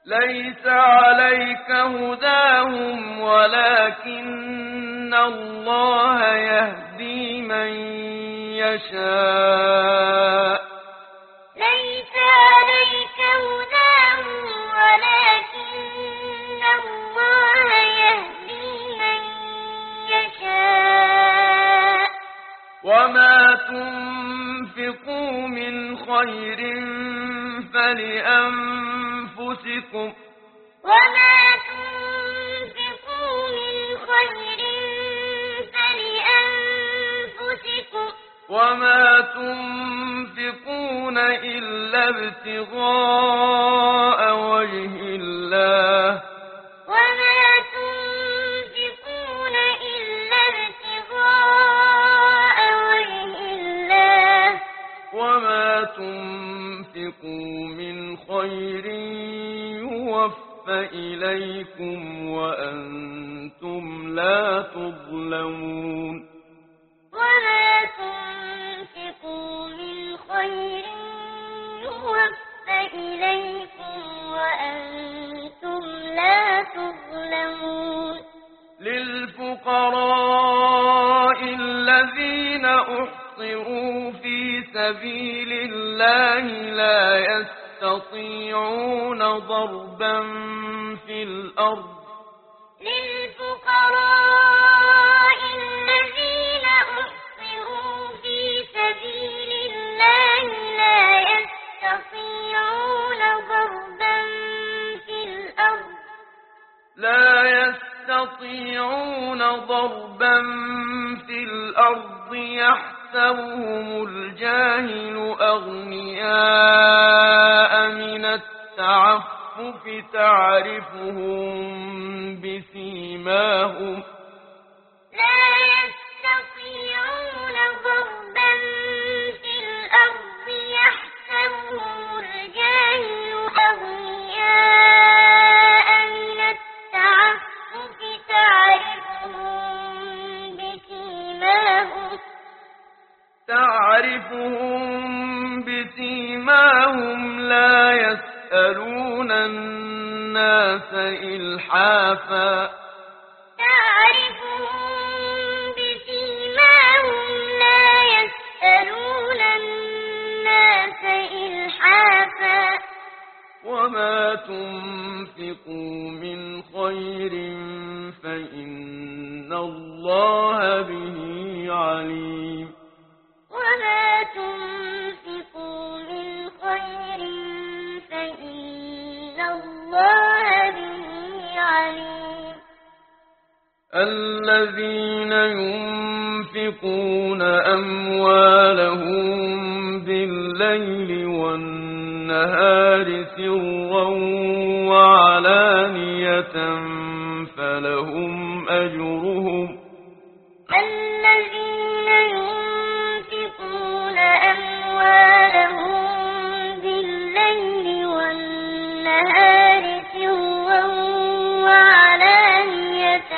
ليس عليك هداهم ولكن الله يهدي من يشاء ليس عليك هداهم ولكن الله يهدي من يشاء وما تنفقوا من خير فلأنفسكم وما تنفقوا من خير فلأنفسكم وما تنفقون إلا ابتغاء وجه الله وما تنفقون إلا ابتغاء وجه الله وما تنفقوا من خير يوفى إليكم وأنتم لا تظلمون وما تنفقوا من خير يوفى إليكم وأنتم لا تظلمون للفقراء الذين أحصروا في سبيل الله لا يستطيعون ضربا في الأرض للفقراء الذين أحصروا في سبيل الله لا يستطيعون ضربا في الأرض يحسبهم الجاهل أغنياء من التعفف تعرفهم بسيماهم لا يستطيعون ضربا في الأرض يحسبهم الجاهل أغنياء من التعفف تعرفهم بسيماهم لا يسألون الناس إلحافا وما تنفقوا من خير فإن الله به عليم وما تنفقوا من خير فإن الله به عليم الذين ينفقون أموالهم بالليل والنهار سرا وعلانية فلهم أجرهم الذين ينفقون أموالهم بالليل والنهار سرا وعلانية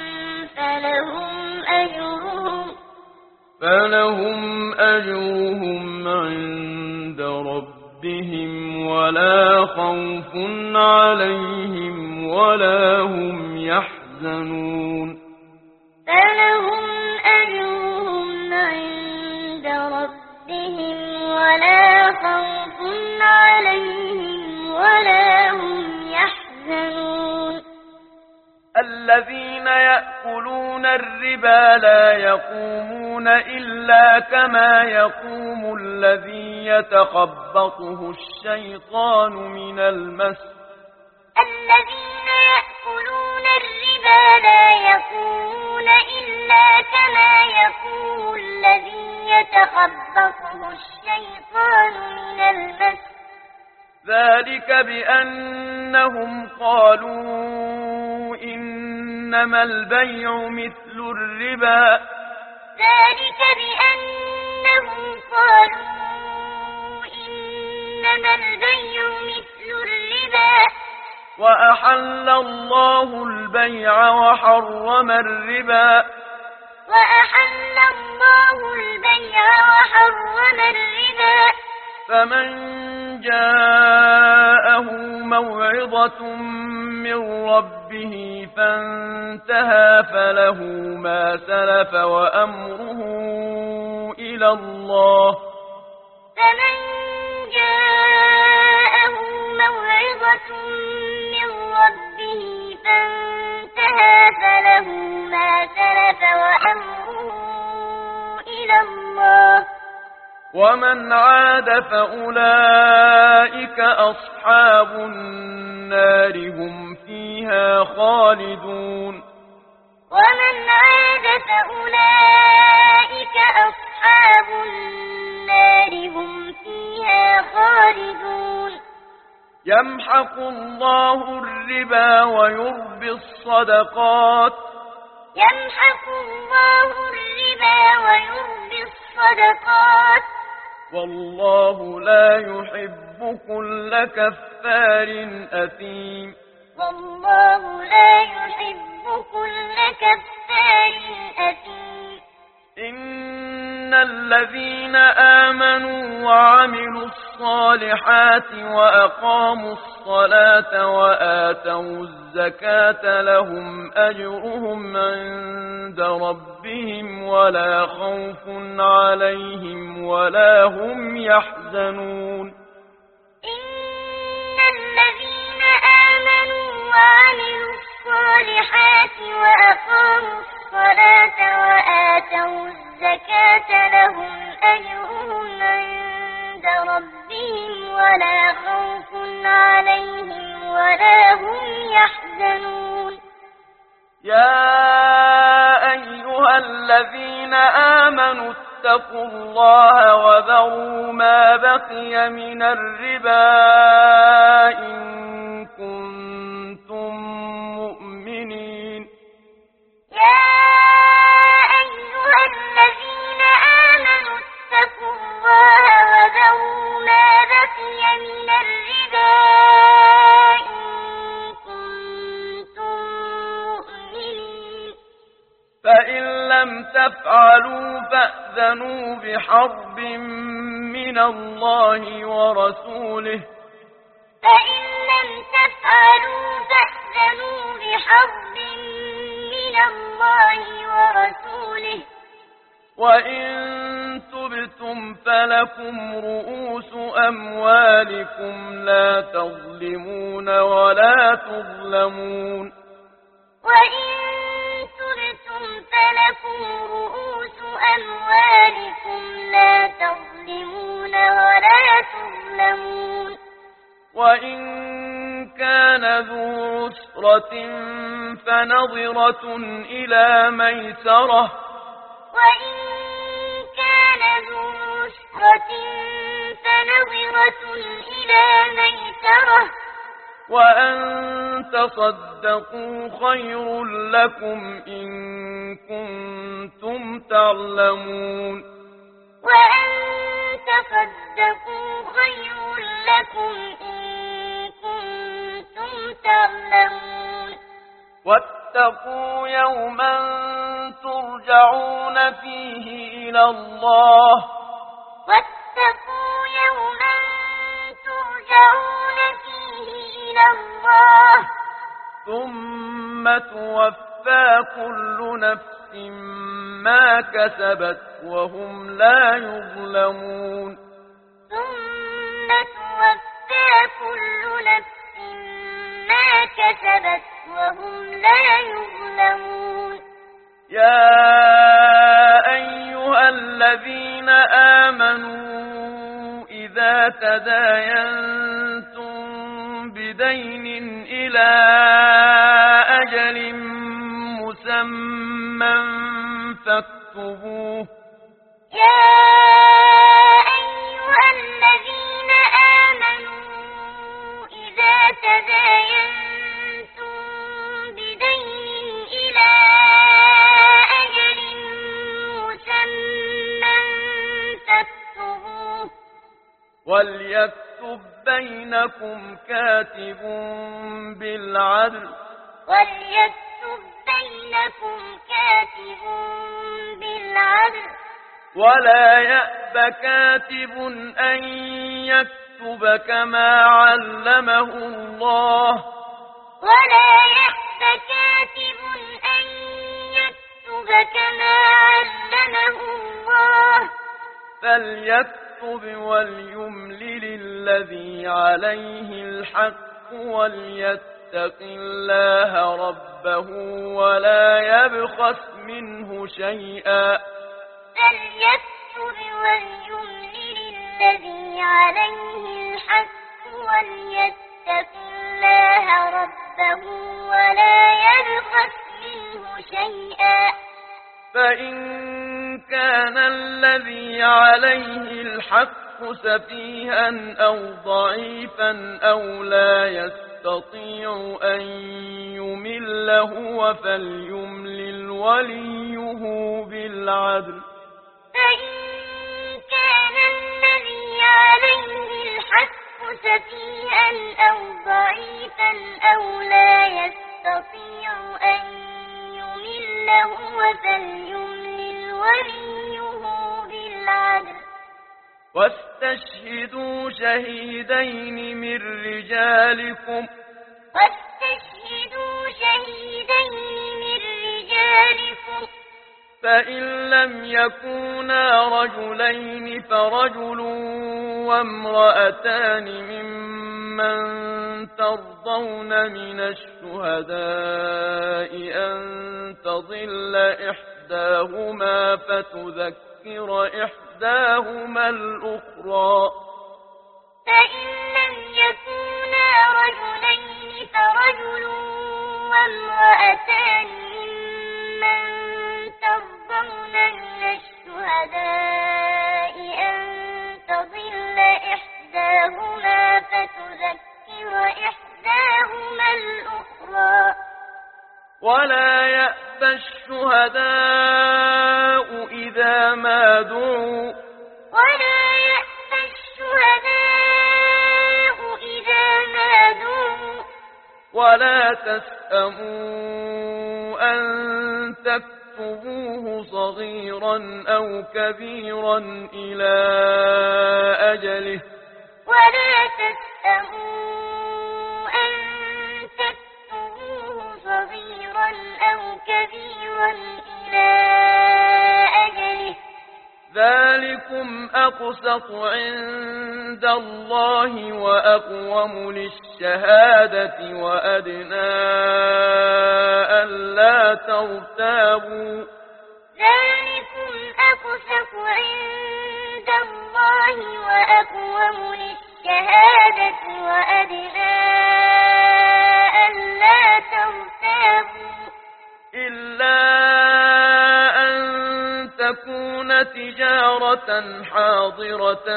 فلهم أجرهم عند ربهم ولا خوف عليهم ولا هم يحزنون فلهم أجرهم عند ربهم ولا خوف عليهم ولا هم يحزنون الذين يأكلون الربا لا يقومون إلا كما يقوم الذي يتخبطه الشيطان من المس الذين يأكلون الربا لا يقومون إلا كما يقوم الذي يتخبطه الشيطان من المس ذلك بأنهم قالوا إنما البيع مثل الربا ذلك بأنهم قالوا إنما البيع مثل الربا وأحل الله البيع وحرم الربا وأحل الله البيع وحرم الربا فمن جاءه موعظة من ربه فانتهى فله ما سلف وأمره إلى الله. فمن جاءه موعظة من ربه فانتهى فله ما سلف وأمره إلى الله. ومن عاد فأولئك أصحاب النار هم فيها خالدون. ومن عاد فأولئك أصحاب النار هم فيها خالدون. يمحق الله الربا ويربي الصدقات. يمحق الله الربا ويربي الصدقات. والله لا يحب كل كفار أثيم. والله لا يحب كل كفار أثيم. إن الذين آمنوا وعملوا الصالحات وأقاموا الصلاة وآتوا الزكاة لهم أجرهم عند ربهم ولا خوف عليهم ولا هم يحزنون. إن الذين آمنوا وعملوا الصالحات وأقاموا الصلاة وآتوا الزكاة لهم أجرهم عند ربهم ولا خوف عليهم ولا هم يحزنون. يا أيها الذين آمنوا اتقوا الله وذروا ما بقي من الربا إن كنتم مؤمنين. يا أيها الذين آمنوا اتقوا الله وذروا ما بقي من الربا إن كنتم مؤمنين. فإن لم تفعلوا فأذنوا بحرب من الله ورسوله. فإن لم تفعلوا فأذنوا بحرب من الله ورسوله. وإن تبتم فلكم رؤوس أموالكم لا تظلمون ولا تظلمون. وإن تبتم فلكم رؤوس أموالكم لا تظلمون ولا تظلمون. وإن كان ذو عسرة فنظرة إلى ميسرة. وإن كان ذو عسرة فنظرة إلى ميسرة. وأن تصدقوا خير لكم إن كنتم تعلمون. وأن تصدقوا خير لكم إن كنتم تعلمون. واتقوا يوما ترجعون فيه إلى الله. واتقوا يوما ترجعون فيه إلى الله. ثم توفى كل نفس ما كسبت وهم لا يظلمون. ثم توفى كل نفس ما كسبت وهم لا يظلمون. يا أيها الذين آمنوا إذا تداينتم بدين إلى أجل مسمى فاكتبوه. يا أيها الذين آمنوا إذا تداينتم بدين إلى أجل مسمى فاكتبوه. وليكتب بينكم كاتب بالعدل. وليكتب بينكم كاتب بالعدل. ولا يأب كاتب أن يكتب كما علمه الله ولا يأب كاتب أن يكتب كما علمه الله فليكتب وليملل الذي عليه الحق وليتق الله ربه ولا يبخس منه شيئا فليكتب وليملل الذي عليه الحق وليتق الله ربه ولا يبخس منه شيئا فإن كان الذي عليه الحق سفيها أو ضعيفا أو لا يستطيع أن يمل هو فليملل وليه بالعدل فإن كان الذي عليه الحق سفيها أو ضعيفا أو لا يستطيع أن يمل هو فليملل وليه بالعدل واستشهدوا شهيدين من رجالكم فإن لم يكونا رجلين فرجل وامرأتان ممن ترضون من الشهداء أن تضل إحداهما فتذكر إحداهما الأخرى فإن لم يكونا رجلين فرجل وامرأتان ممن ترضون من الشهداء أن تضل إحداهما فتذكر إحداهما الأخرى ولا يأبى الشهداء إذا ما دعوا ولا تسأموا أن تكتبوه صغيرا أو كبيرا إلى أجله ذلكم أقسط عند الله وأقوم للشهادة وأدنى ألا ترتابوا إلا أن تكون تجارة حاضرة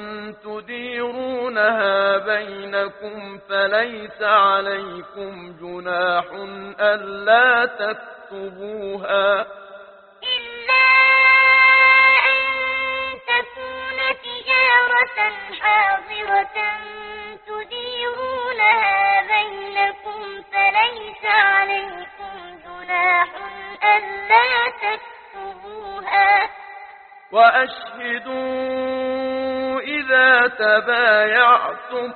تديرونها بينكم فليس عليكم جناح ألا تكتبوها وأشهدوا إذا تبايعتم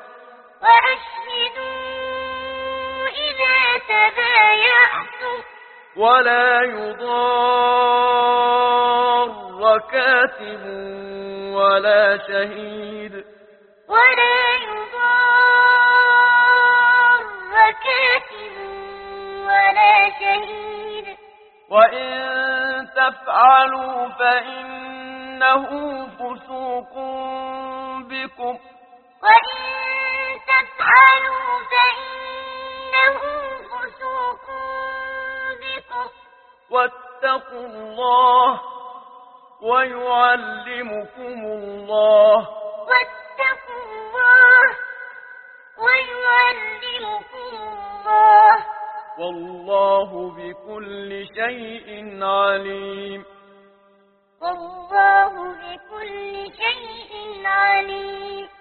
ولا يضار كاتب ولا شهيد وإن تفعلوا فإنه فسوق بكم واتقوا الله ويعلمكم الله والله بكل شيء عليم والله بكل شيء عليم